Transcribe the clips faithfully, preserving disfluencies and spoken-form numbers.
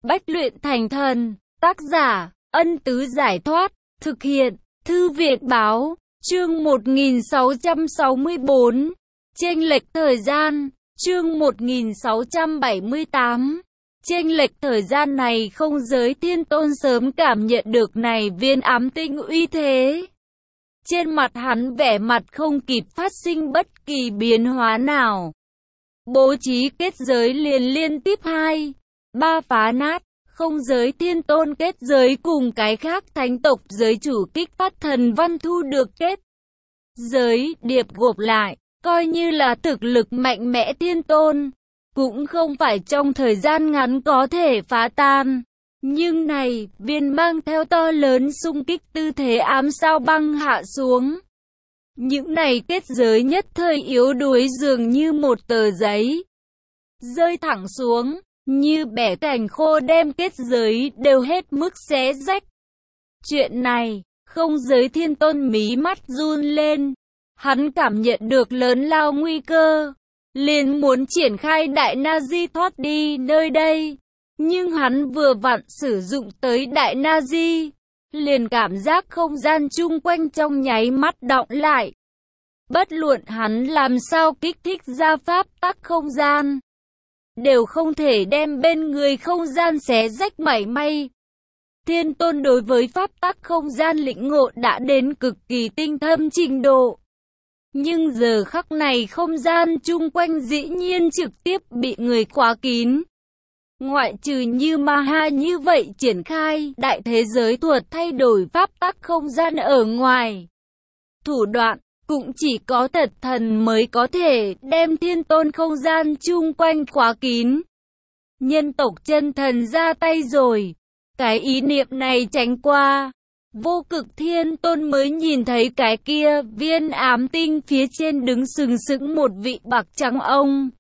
Bách luyện thành thần. Tác giả, Ân Tứ Giải Thoát. Thực hiện, Thư viện Báo. Chương một nghìn sáu trăm sáu mươi bốn. Chênh lệch thời gian. Chương một nghìn sáu trăm bảy mươi tám. Chênh lệch thời gian này không giới thiên tôn sớm cảm nhận được này viên ám tinh uy thế. Trên mặt hắn vẻ mặt không kịp phát sinh bất kỳ biến hóa nào. Bố trí kết giới liền liên tiếp hai, ba phá nát, không giới thiên tôn kết giới cùng cái khác thánh tộc giới chủ kích phát thần văn thu được kết giới điệp gộp lại, coi như là thực lực mạnh mẽ thiên tôn, cũng không phải trong thời gian ngắn có thể phá tan. Nhưng này, viên mang theo to lớn xung kích tư thế ám sao băng hạ xuống. Những này kết giới nhất thời yếu đuối dường như một tờ giấy, rơi thẳng xuống, như bẻ cành khô đem kết giới đều hết mức xé rách. Chuyện này, không giới thiên tôn mí mắt run lên, hắn cảm nhận được lớn lao nguy cơ, liền muốn triển khai đại na di thoát đi nơi đây. Nhưng hắn vừa vặn sử dụng tới đại na di, liền cảm giác không gian chung quanh trong nháy mắt đọng lại. Bất luận hắn làm sao kích thích ra pháp tắc không gian, đều không thể đem bên người không gian xé rách mảy may. Thiên tôn đối với pháp tắc không gian lĩnh ngộ đã đến cực kỳ tinh thâm trình độ. Nhưng giờ khắc này không gian chung quanh dĩ nhiên trực tiếp bị người khóa kín. Ngoại trừ như Ma Ha như vậy triển khai đại thế giới thuật thay đổi pháp tắc không gian ở ngoài, thủ đoạn cũng chỉ có thật thần mới có thể đem thiên tôn không gian chung quanh khóa kín. Nhân tộc chân thần ra tay rồi. Cái ý niệm này tránh qua, vô cực thiên tôn mới nhìn thấy cái kia viên ám tinh phía trên đứng sừng sững một vị bạc trắng ông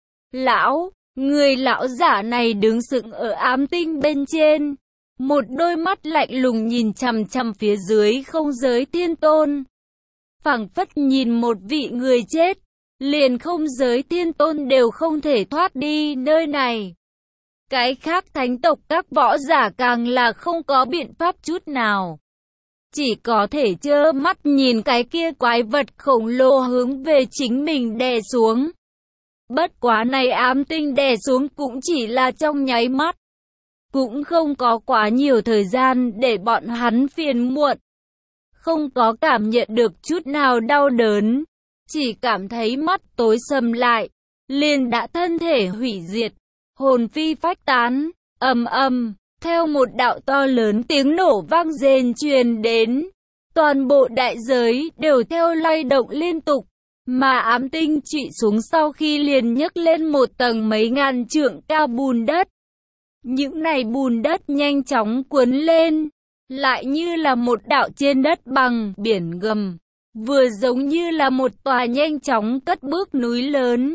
lão. Người lão giả này đứng sững ở ám tinh bên trên, một đôi mắt lạnh lùng nhìn chằm chằm phía dưới không giới thiên tôn, phảng phất nhìn một vị người chết, liền không giới thiên tôn đều không thể thoát đi nơi này. Cái khác thánh tộc các võ giả càng là không có biện pháp chút nào, chỉ có thể trơ mắt nhìn cái kia quái vật khổng lồ hướng về chính mình đè xuống. Bất quá này ám tinh đè xuống cũng chỉ là trong nháy mắt, cũng không có quá nhiều thời gian để bọn hắn phiền muộn. Không có cảm nhận được chút nào đau đớn, chỉ cảm thấy mắt tối sầm lại, liền đã thân thể hủy diệt, hồn phi phách tán. Ầm ầm, theo một đạo to lớn tiếng nổ vang rền truyền đến, toàn bộ đại giới đều theo lay động liên tục. Mà ám tinh trụy xuống sau khi liền nhấc lên một tầng mấy ngàn trượng cao bùn đất. Những này bùn đất nhanh chóng cuốn lên, lại như là một đạo trên đất bằng biển gầm, vừa giống như là một tòa nhanh chóng cất bước núi lớn,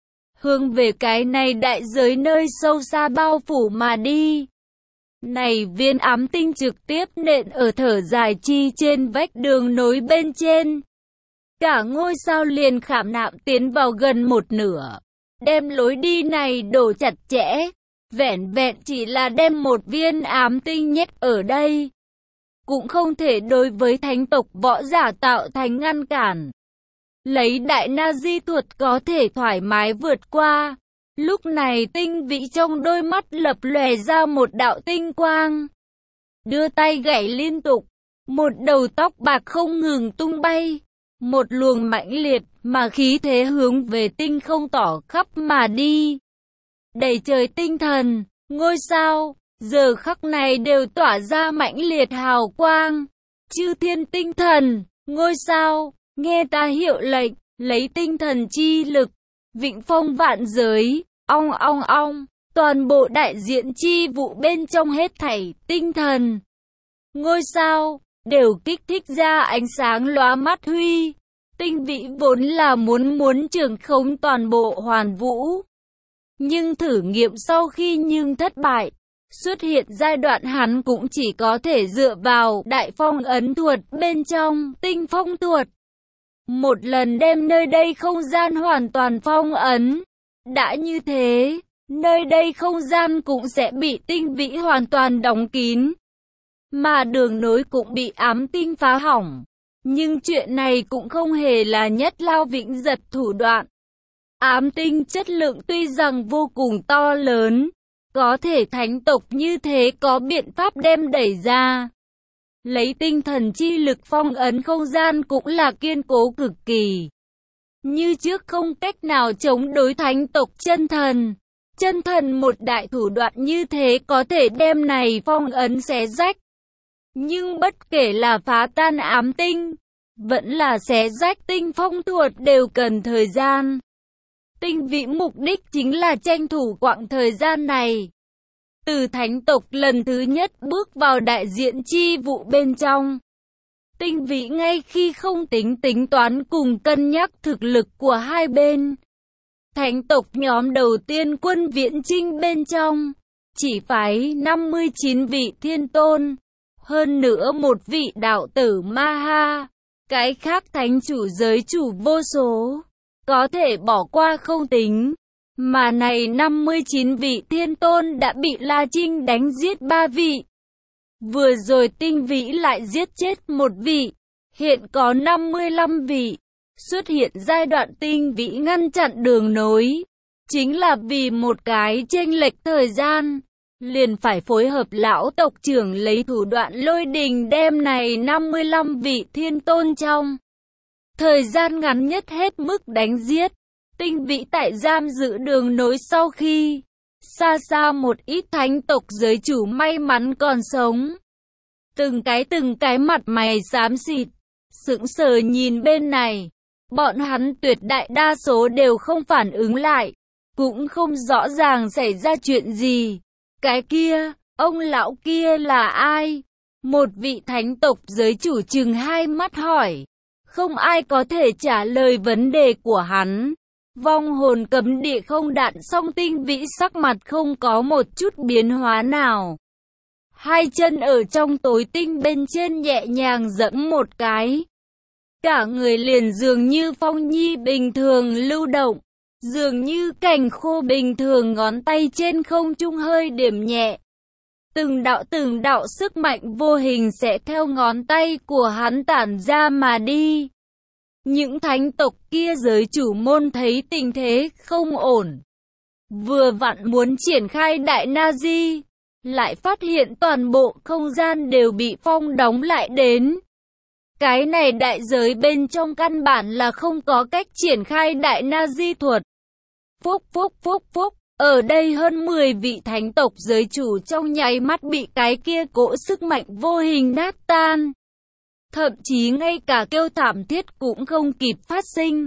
hướng về cái này đại giới nơi sâu xa bao phủ mà đi. Này viên ám tinh trực tiếp nện ở thở dài chi trên vách đường nối bên trên. Cả ngôi sao liền khảm nạm tiến vào gần một nửa, đem lối đi này đổ chặt chẽ, vẻn vẹn chỉ là đem một viên ám tinh nhét ở đây, cũng không thể đối với thánh tộc võ giả tạo thành ngăn cản. Lấy đại na di thuật có thể thoải mái vượt qua. Lúc này tinh vĩ trong đôi mắt lập lòe ra một đạo tinh quang, đưa tay gảy liên tục, một đầu tóc bạc không ngừng tung bay. Một luồng mãnh liệt mà khí thế hướng về tinh không tỏ khắp mà đi. Đầy trời tinh thần, ngôi sao, giờ khắc này đều tỏa ra mãnh liệt hào quang. Chư thiên tinh thần, ngôi sao, nghe ta hiệu lệnh, lấy tinh thần chi lực, vịnh phong vạn giới, ong ong ong, toàn bộ đại diện chi vụ bên trong hết thảy tinh thần, ngôi sao đều kích thích ra ánh sáng lóa mắt huy. Tinh vĩ vốn là muốn muốn trưởng khống toàn bộ hoàn vũ, nhưng thử nghiệm sau khi nhưng thất bại. Xuất hiện giai đoạn hắn cũng chỉ có thể dựa vào đại phong ấn thuật bên trong tinh phong thuật, một lần đem nơi đây không gian hoàn toàn phong ấn. Đã như thế, Nơi đây không gian cũng sẽ bị tinh vĩ hoàn toàn đóng kín, mà đường nối cũng bị ám tinh phá hỏng. Nhưng chuyện này cũng không hề là Nhất Lao Vĩnh Giật thủ đoạn. Ám tinh chất lượng tuy rằng vô cùng to lớn, có thể thánh tộc như thế có biện pháp đem đẩy ra. Lấy tinh thần chi lực phong ấn không gian cũng là kiên cố cực kỳ. Như trước không cách nào chống đối thánh tộc chân thần. Chân thần một đại thủ đoạn như thế có thể đem này phong ấn xé rách. Nhưng bất kể là phá tan ám tinh, vẫn là xé rách tinh phong thuật đều cần thời gian. Tinh vĩ mục đích chính là tranh thủ quãng thời gian này. Từ thánh tộc lần thứ nhất bước vào đại diện chi vụ bên trong. Tinh vĩ ngay khi không tính tính toán cùng cân nhắc thực lực của hai bên. Thánh tộc nhóm đầu tiên quân viễn chinh bên trong, chỉ phái năm mươi chín vị thiên tôn, hơn nữa một vị đạo tử Ma Ha, cái khác thánh chủ giới chủ vô số, có thể bỏ qua không tính. Mà này năm mươi chín vị thiên tôn đã bị La Trinh đánh giết ba vị. Vừa rồi tinh vĩ lại giết chết một vị, hiện có năm mươi lăm vị. Xuất hiện giai đoạn tinh vĩ ngăn chặn đường nối, chính là vì một cái chênh lệch thời gian, liền phải phối hợp lão tộc trưởng lấy thủ đoạn lôi đình đem này năm mươi lăm vị thiên tôn trong thời gian ngắn nhất hết mức đánh giết. Tinh vĩ tại giam giữ đường nối sau khi xa xa một ít thánh tộc giới chủ may mắn còn sống. Từng cái từng cái mặt mày xám xịt, sững sờ nhìn bên này. Bọn hắn tuyệt đại đa số đều không phản ứng lại, cũng không rõ ràng xảy ra chuyện gì. Cái kia, ông lão kia là ai? Một vị thánh tộc giới chủ chừng hai mắt hỏi. Không ai có thể trả lời vấn đề của hắn. Vong hồn cấm địa không đạn song tinh vĩ sắc mặt không có một chút biến hóa nào. Hai chân ở trong tối tinh bên trên nhẹ nhàng giẫm một cái. Cả người liền dường như phong nhi bình thường lưu động, dường như cành khô bình thường ngón tay trên không trung hơi điểm nhẹ. Từng đạo từng đạo sức mạnh vô hình sẽ theo ngón tay của hắn tản ra mà đi. Những thánh tộc kia giới chủ môn thấy tình thế không ổn, vừa vặn muốn triển khai đại Nazi, lại phát hiện toàn bộ không gian đều bị phong đóng lại đến. Cái này đại giới bên trong căn bản là không có cách triển khai đại Nazi thuật. Phúc phúc phúc phúc, ở đây hơn mười vị thánh tộc giới chủ trong nháy mắt bị cái kia cỗ sức mạnh vô hình nát tan. Thậm chí ngay cả kêu thảm thiết cũng không kịp phát sinh,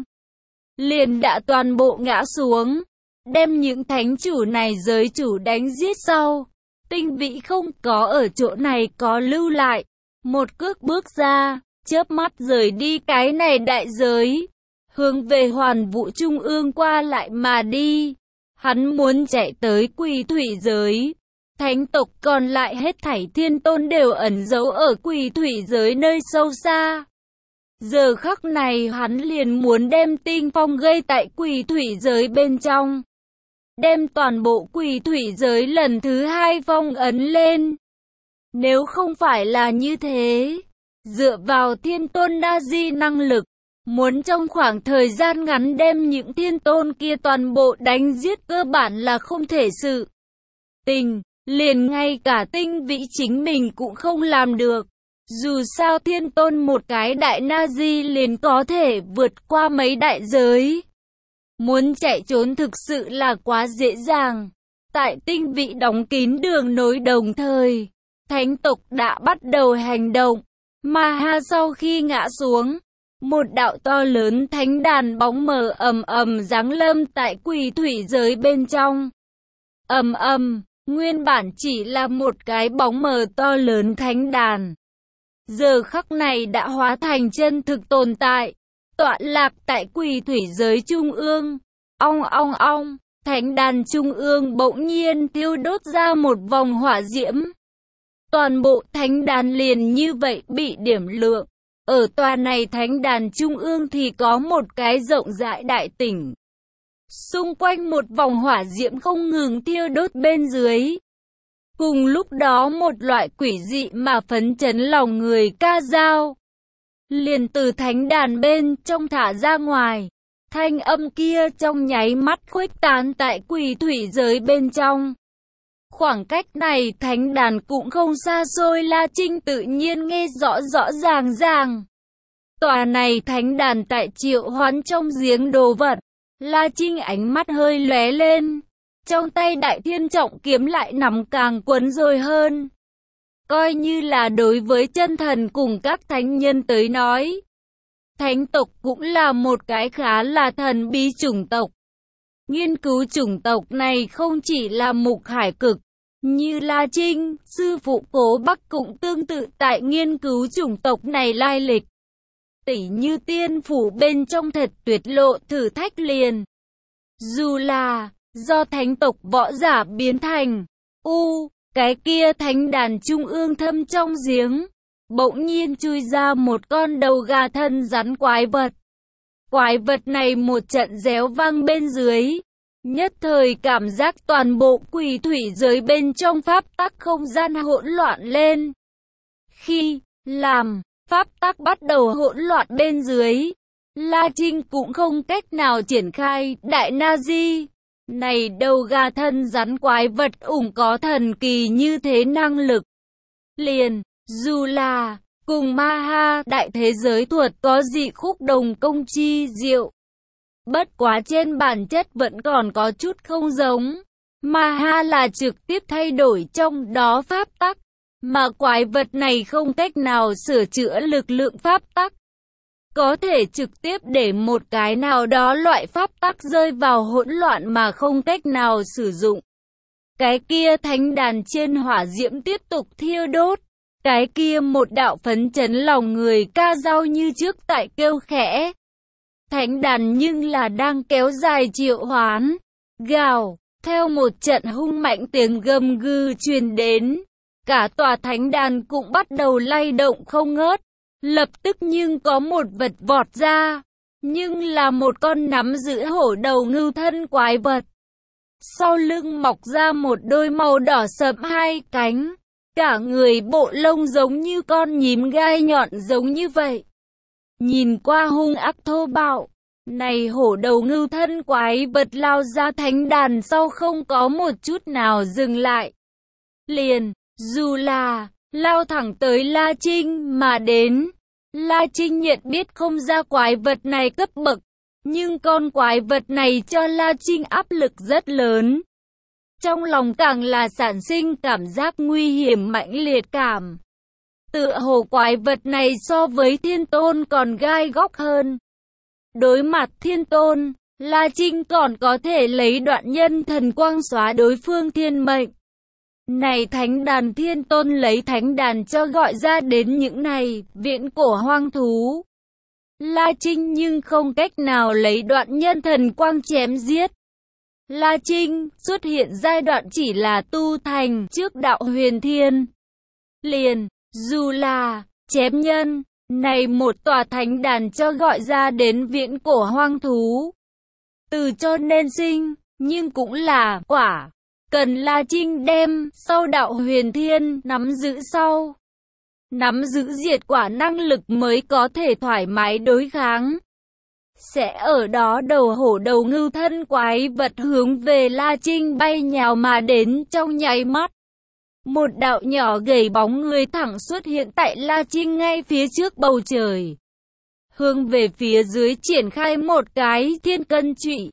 liền đã toàn bộ ngã xuống, đem những thánh chủ này giới chủ đánh giết sau. Tinh vĩ không có ở chỗ này có lưu lại, một cước bước ra, chớp mắt rời đi cái này đại giới, hướng về hoàn vũ trung ương qua lại mà đi. Hắn muốn chạy tới quỷ thủy giới. Thánh tộc còn lại hết thảy thiên tôn đều ẩn giấu ở quỷ thủy giới nơi sâu xa. Giờ khắc này hắn liền muốn đem tinh phong gây tại quỷ thủy giới bên trong. Đem toàn bộ quỷ thủy giới lần thứ hai phong ấn lên. Nếu không phải là như thế, dựa vào thiên tôn Nazi năng lực, muốn trong khoảng thời gian ngắn đem những thiên tôn kia toàn bộ đánh giết cơ bản là không thể sự tình. Liền ngay cả tinh vĩ chính mình cũng không làm được. Dù sao thiên tôn một cái đại Nazi liền có thể vượt qua mấy đại giới. Muốn chạy trốn thực sự là quá dễ dàng. Tại tinh vĩ đóng kín đường nối đồng thời, thánh tộc đã bắt đầu hành động. Ma Ha sau khi ngã xuống, một đạo to lớn thánh đàn bóng mờ ầm ầm giáng lâm tại quỷ thủy giới bên trong. Ầm ầm. Nguyên bản chỉ là một cái bóng mờ to lớn thánh đàn, giờ khắc này đã hóa thành chân thực tồn tại, tọa lạc tại quỷ thủy giới trung ương. Ong ong ong, thánh đàn trung ương bỗng nhiên thiêu đốt ra một vòng hỏa diễm. Toàn bộ thánh đàn liền như vậy bị điểm lượng. Ở tòa này thánh đàn trung ương thì có một cái rộng rãi đại tỉnh. Xung quanh một vòng hỏa diễm không ngừng thiêu đốt bên dưới. Cùng lúc đó một loại quỷ dị mà phấn chấn lòng người ca dao liền từ thánh đàn bên trong thả ra ngoài. Thanh âm kia trong nháy mắt khuếch tán tại quỷ thủy giới bên trong. Khoảng cách này thánh đàn cũng không xa xôi, La Trinh tự nhiên nghe rõ rõ ràng ràng. Tòa này thánh đàn tại triệu hoán trong giếng đồ vật. La Trinh ánh mắt hơi lóe lên. Trong tay đại thiên trọng kiếm lại nắm càng quấn rồi hơn. Coi như là đối với chân thần cùng các thánh nhân tới nói, thánh tộc cũng là một cái khá là thần bí chủng tộc. Nghiên cứu chủng tộc này không chỉ là Mục Hải Cực, như La Trinh, sư phụ Cố Bắc cũng tương tự tại nghiên cứu chủng tộc này lai lịch. Tỉ như tiên phủ bên trong thật tuyệt lộ thử thách liền. Dù là do thánh tộc võ giả biến thành U, cái kia thánh đàn trung ương thâm trong giếng, bỗng nhiên chui ra một con đầu gà thân rắn quái vật. Quái vật này một trận réo vang bên dưới, nhất thời cảm giác toàn bộ quỷ thủy giới bên trong pháp tắc không gian hỗn loạn lên. Khi làm pháp tắc bắt đầu hỗn loạn bên dưới, La Trinh cũng không cách nào triển khai đại na di. Này đầu gà thân rắn quái vật ủng có thần kỳ như thế năng lực. Liền, dù là cùng ma ha đại thế giới thuật có dị khúc đồng công chi diệu. Bất quá trên bản chất vẫn còn có chút không giống. Ma ha là trực tiếp thay đổi trong đó pháp tắc, mà quái vật này không cách nào sửa chữa lực lượng pháp tắc. Có thể trực tiếp để một cái nào đó loại pháp tắc rơi vào hỗn loạn mà không cách nào sử dụng. Cái kia thánh đàn trên hỏa diễm tiếp tục thiêu đốt. Cái kia một đạo phấn chấn lòng người ca dao như trước tại kêu khẽ. Thánh đàn nhưng là đang kéo dài triệu hoán. Gào, theo một trận hung mạnh tiếng gầm gừ truyền đến. Cả tòa thánh đàn cũng bắt đầu lay động không ngớt. Lập tức nhưng có một vật vọt ra, nhưng là một con nắm giữ hổ đầu ngưu thân quái vật. Sau lưng mọc ra một đôi màu đỏ sẫm hai cánh, cả người bộ lông giống như con nhím gai nhọn giống như vậy. Nhìn qua hung ác thô bạo, này hổ đầu ngưu thân quái vật lao ra thánh đàn sau không có một chút nào dừng lại. Liền, dù là lao thẳng tới La Trinh mà đến. La Trinh nhận biết không ra quái vật này cấp bậc, nhưng con quái vật này cho La Trinh áp lực rất lớn. Trong lòng càng là sản sinh cảm giác nguy hiểm mãnh liệt cảm. Tựa hồ quái vật này so với Thiên Tôn còn gai góc hơn. Đối mặt Thiên Tôn, La Trinh còn có thể lấy đoạn nhân thần quang xóa đối phương thiên mệnh. Này thánh đàn Thiên Tôn lấy thánh đàn cho gọi ra đến những này, viễn cổ hoang thú. La Trinh nhưng không cách nào lấy đoạn nhân thần quang chém giết. La Trinh xuất hiện giai đoạn chỉ là tu thành trước đạo huyền thiên. Liền, dù là chém nhân, này một tòa thánh đàn cho gọi ra đến viễn cổ hoang thú. Từ cho nên sinh, nhưng cũng là quả. Cần La Trinh đem sau đạo huyền thiên nắm giữ sau. Nắm giữ diệt quả năng lực mới có thể thoải mái đối kháng. Sẽ ở đó đầu hổ đầu ngưu thân quái vật hướng về La Trinh bay nhào mà đến trong nháy mắt. Một đạo nhỏ gầy bóng người thẳng xuất hiện tại La Trinh ngay phía trước bầu trời. Hướng về phía dưới triển khai một cái thiên cân trụy.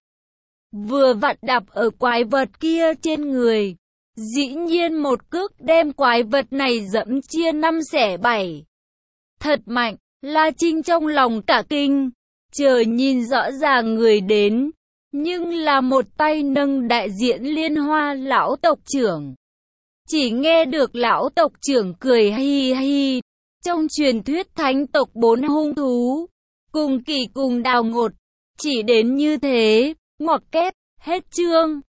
Vừa vặn đạp ở quái vật kia trên người. Dĩ nhiên một cước đem quái vật này dẫm chia năm xẻ bảy. Thật mạnh, La Trinh trong lòng cả kinh. Chờ nhìn rõ ràng người đến. Nhưng là một tay nâng đại diện Liên Hoa lão tộc trưởng. Chỉ nghe được lão tộc trưởng cười hi hi. Trong truyền thuyết thánh tộc bốn hung thú. Cùng kỳ cùng đào ngột. Chỉ đến như thế. Ngoặc kép, hết chương.